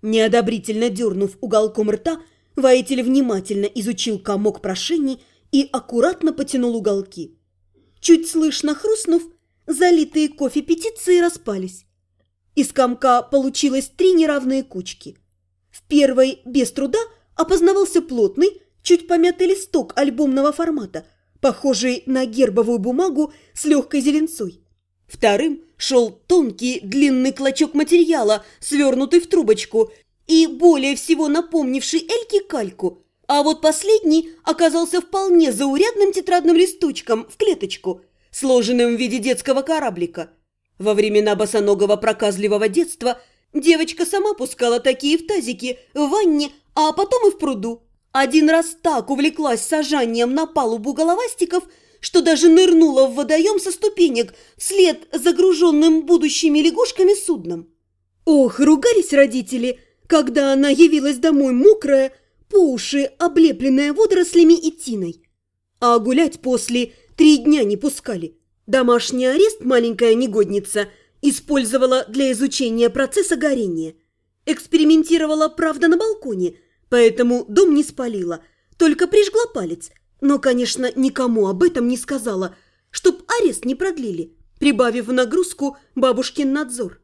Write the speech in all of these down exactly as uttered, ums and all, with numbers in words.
Неодобрительно дернув уголком рта, воитель внимательно изучил комок прошений и аккуратно потянул уголки. Чуть слышно хрустнув, залитые кофе петиции распались. Из комка получилось три неравные кучки. В первой без труда опознавался плотный, чуть помятый листок альбомного формата, похожий на гербовую бумагу с легкой зеленцой. Вторым шел тонкий длинный клочок материала, свернутый в трубочку и более всего напомнивший Эльке кальку, а вот последний оказался вполне заурядным тетрадным листочком в клеточку, сложенным в виде детского кораблика. Во времена босоногого проказливого детства девочка сама пускала такие в тазике, в ванне, а потом и в пруду. Один раз так увлеклась сажанием на палубу головастиков, что даже нырнула в водоем со ступенек вслед загруженным будущими лягушками судном. Ох, ругались родители, когда она явилась домой мокрая, по уши облепленная водорослями и тиной. А гулять после три дня не пускали. Домашний арест маленькая негодница использовала для изучения процесса горения. Экспериментировала, правда, на балконе, поэтому дом не спалила, только прижгла палец. Но, конечно, никому об этом не сказала, чтоб арест не продлили, прибавив в нагрузку бабушкин надзор.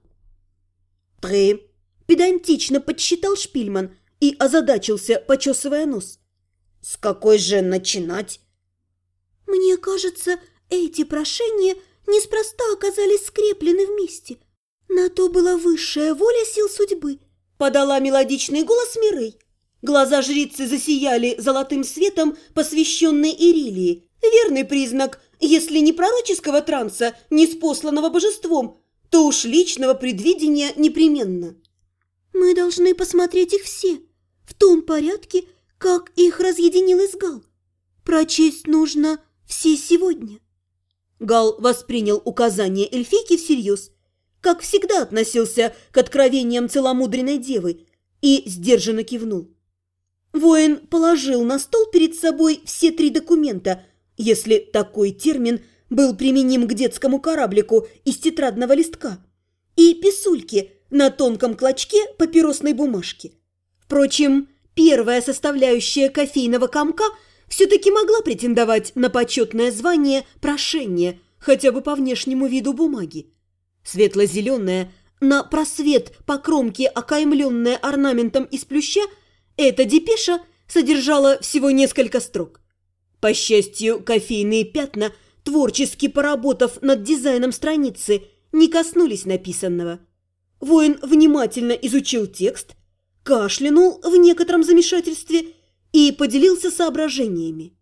«Три!» – педантично подсчитал Шпильман и озадачился, почесывая нос. «С какой же начинать?» «Мне кажется, эти прошения неспроста оказались скреплены вместе. На то была высшая воля сил судьбы», – подала мелодичный голос Мирей. Глаза жрицы засияли золотым светом, посвященной Ирилии. Верный признак, если не пророческого транса, ниспосланного божеством, то уж личного предвидения непременно. «Мы должны посмотреть их все, в том порядке, как их разъединил Изгал. Прочесть нужно все сегодня». Гал воспринял указание эльфийки всерьез, как всегда относился к откровениям целомудренной девы, и сдержанно кивнул. Воин положил на стол перед собой все три документа, если такой термин был применим к детскому кораблику из тетрадного листка, и писульки на тонком клочке папиросной бумажки. Впрочем, первая составляющая кофейного комка все-таки могла претендовать на почетное звание прошения, хотя бы по внешнему виду бумаги. Светло-зеленая, на просвет по кромке окаймленная орнаментом из плюща, эта депеша содержала всего несколько строк. По счастью, кофейные пятна, творчески поработав над дизайном страницы, не коснулись написанного. Воин внимательно изучил текст, кашлянул в некотором замешательстве и поделился соображениями.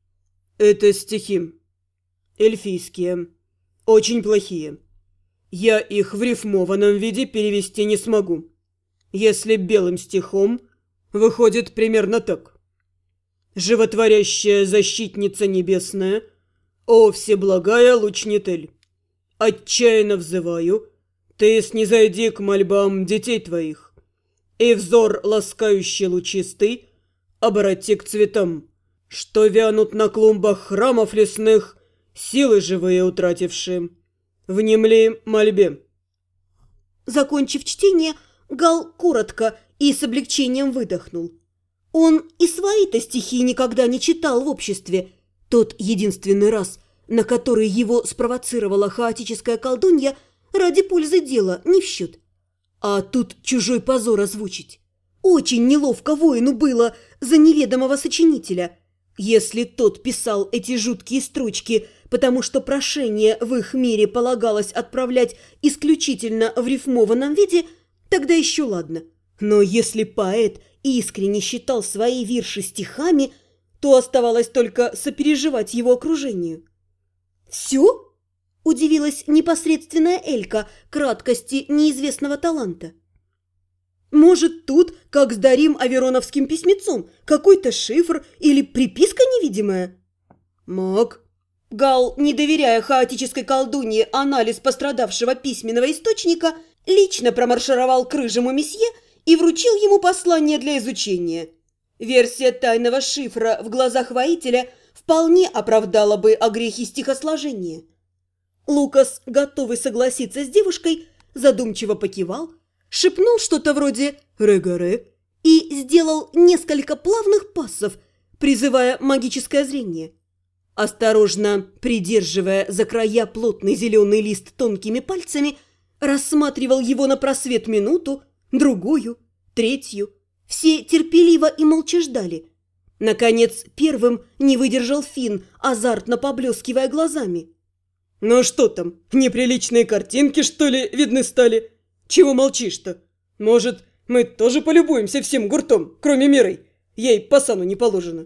«Это стихи. Эльфийские. Очень плохие. Я их в рифмованном виде перевести не смогу. Если белым стихом, выходит примерно так. Животворящая защитница небесная, о всеблагая лучнитель, отчаянно взываю, ты снизойди к мольбам детей твоих, и взор ласкающий лучистый обрати к цветам, что вянут на клумбах храмов лесных, силы живые утратившие. Внемли мольбе». Закончив чтение, Гал коротко и с облегчением выдохнул. Он и свои-то стихи никогда не читал в обществе. Тот единственный раз, на который его спровоцировала хаотическая колдунья, ради пользы дела не в счет. А тут чужой позор озвучить. Очень неловко воину было за неведомого сочинителя. Если тот писал эти жуткие строчки, потому что прошение в их мире полагалось отправлять исключительно в рифмованном виде, тогда еще ладно. Но если поэт искренне считал свои вирши стихами, то оставалось только сопереживать его окружению. «Все?» – удивилась непосредственная Элька краткости неизвестного таланта. «Может, тут, как с Дарим Авероновским письмецом, какой-то шифр или приписка невидимая?» «Маг». Гал, не доверяя хаотической колдунье анализ пострадавшего письменного источника, лично промаршировал к рыжему месье и вручил ему послание для изучения. Версия тайного шифра в глазах воителя вполне оправдала бы огрехи стихосложения. Лукас, готовый согласиться с девушкой, задумчиво покивал, шепнул что-то вроде Регаре. И сделал несколько плавных пассов, призывая магическое зрение. Осторожно придерживая за края плотный зеленый лист тонкими пальцами, рассматривал его на просвет минуту, другую, третью. Все терпеливо и молча ждали. Наконец, первым не выдержал Финн, азартно поблескивая глазами. «Ну что там, неприличные картинки, что ли, видны стали? Чего молчишь-то? Может, мы тоже полюбуемся всем гуртом, кроме Мирой? Ей по сану не положено».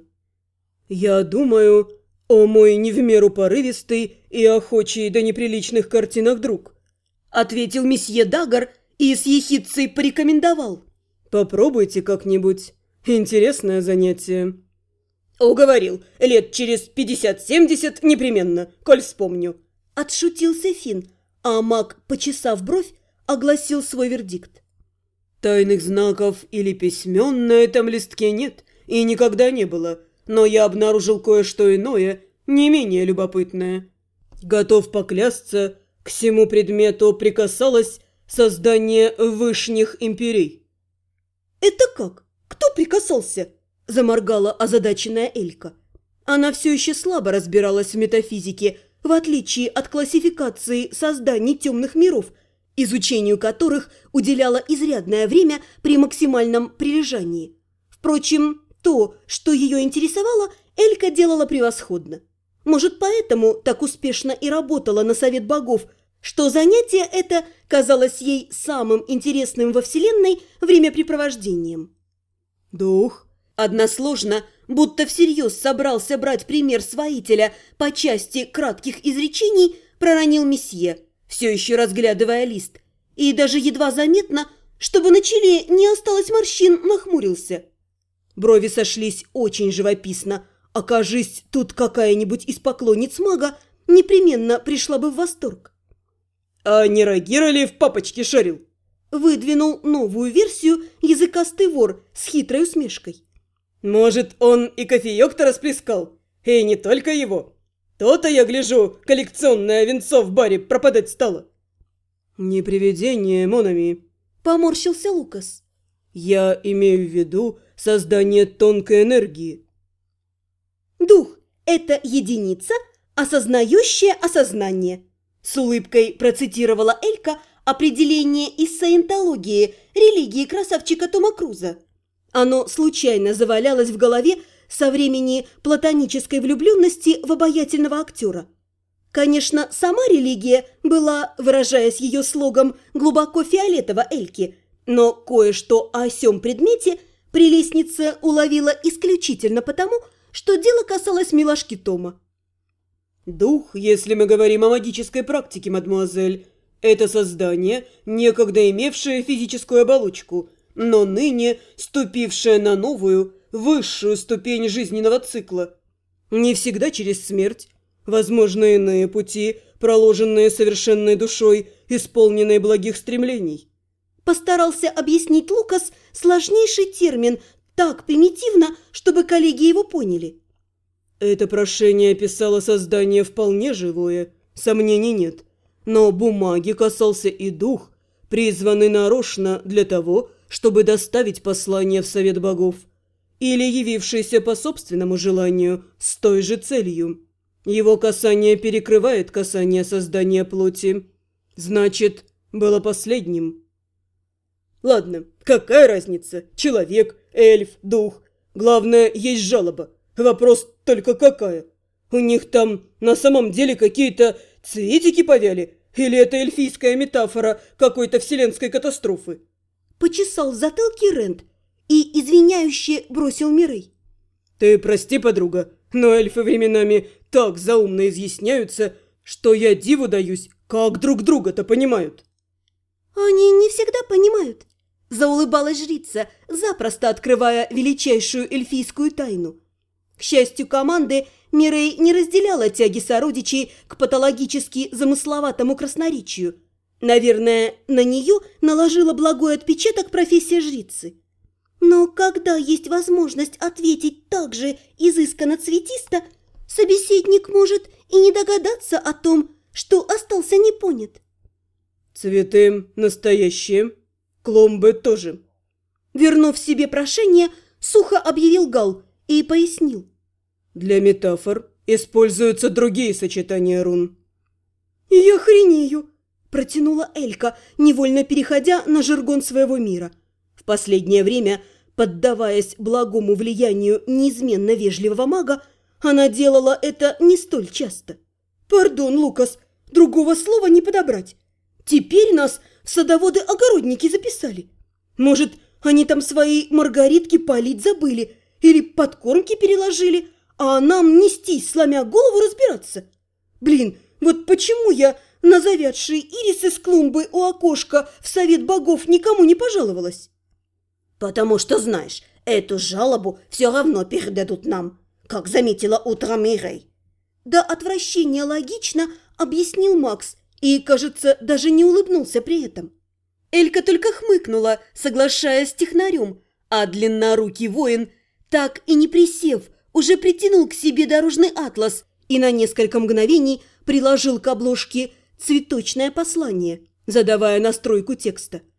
«Я думаю, о мой не в меру порывистый и охочий до неприличных картинок друг», ответил месье Дагар и с ехидцей порекомендовал. «Попробуйте как-нибудь. Интересное занятие». «Уговорил, лет через пятьдесят-семьдесят непременно, коль вспомню». Отшутился Финн, а маг, почесав бровь, огласил свой вердикт. «Тайных знаков или письмен на этом листке нет и никогда не было, но я обнаружил кое-что иное, не менее любопытное. Готов поклясться, к всему предмету прикасалось создание вышних империй». «Это как? Кто прикасался?» – заморгала озадаченная Элька. Она все еще слабо разбиралась в метафизике, в отличие от классификации созданий темных миров, изучению которых уделяла изрядное время при максимальном прилежании. Впрочем, то, что ее интересовало, Элька делала превосходно. Может, поэтому так успешно и работала на Совет Богов, что занятие это казалось ей самым интересным во Вселенной времяпрепровождением. «Дух?» Односложно, будто всерьез собрался брать пример с воителя по части кратких изречений, проронил месье, все еще разглядывая лист, и даже едва заметно, чтобы на челе не осталось морщин, нахмурился. Брови сошлись очень живописно. Окажись тут какая-нибудь из поклонниц мага, непременно пришла бы в восторг. «А не Рагира ли в папочке шарил?» Выдвинул новую версию языкастый вор с хитрой усмешкой. «Может, он и кофеек-то расплескал? И не только его. То-то, я гляжу, коллекционное винцо в баре пропадать стало». «Не привидение, Монами», — поморщился Лукас. «Я имею в виду создание тонкой энергии». «Дух – это единица, осознающая осознание», – с улыбкой процитировала Элька определение из саентологии, религии красавчика Тома Круза. Оно случайно завалялось в голове со времени платонической влюбленности в обаятельного актера. Конечно, сама религия была, выражаясь ее слогом, глубоко фиолетово Эльки, но кое-что о сём предмете прелестница уловила исключительно потому, что дело касалось милашки Тома. «Дух, если мы говорим о магической практике, мадемуазель, это создание, некогда имевшее физическую оболочку, но ныне ступившее на новую, высшую ступень жизненного цикла. Не всегда через смерть. Возможно, иные пути, проложенные совершенной душой, исполненные благих стремлений». Постарался объяснить Лукас сложнейший термин так примитивно, чтобы коллеги его поняли. «Это прошение описало создание вполне живое, сомнений нет. Но бумаги касался и дух, призванный нарочно для того, чтобы доставить послание в Совет Богов, или явившийся по собственному желанию с той же целью. Его касание перекрывает касание создания плоти. Значит, было последним». «Ладно, какая разница? Человек, эльф, дух. Главное, есть жалоба. Вопрос только какая? У них там на самом деле какие-то цветики повяли? Или это эльфийская метафора какой-то вселенской катастрофы?» Почесал в затылке Рент и извиняюще бросил Мирей. «Ты прости, подруга, но эльфы временами так заумно изъясняются, что я диву даюсь, как друг друга-то понимают». «Они не всегда понимают», – заулыбалась жрица, запросто открывая величайшую эльфийскую тайну. К счастью команды, Мирей не разделяла тяги сородичей к патологически замысловатому красноречию. Наверное, на нее наложила благой отпечаток профессия жрицы. Но когда есть возможность ответить так же изысканно цветисто, собеседник может и не догадаться о том, что остался непонят. «Цветы настоящие, клумбы тоже. Вернув себе прошение, сухо объявил Гал и пояснил. Для метафор используются другие сочетания рун. «Я хренею!» – протянула Элька, невольно переходя на жаргон своего мира. В последнее время, поддаваясь благому влиянию неизменно вежливого мага, она делала это не столь часто. «Пардон, Лукас, другого слова не подобрать. Теперь нас в садоводы-огородники записали. Может, они там свои маргаритки полить забыли или подкормки переложили, а нам нестись, сломя голову, разбираться? Блин, вот почему я на завядшие ирисы с клумбы у окошка в совет богов никому не пожаловалась?» «Потому что, знаешь, эту жалобу все равно передадут нам, как заметила утром Мирей». До отвращения логично объяснил Макс и, кажется, даже не улыбнулся при этом. Элька только хмыкнула, соглашаясь с технарем, а длиннорукий воин, так и не присев, уже притянул к себе дорожный атлас и на несколько мгновений приложил к обложке цветочное послание, задавая настройку текста.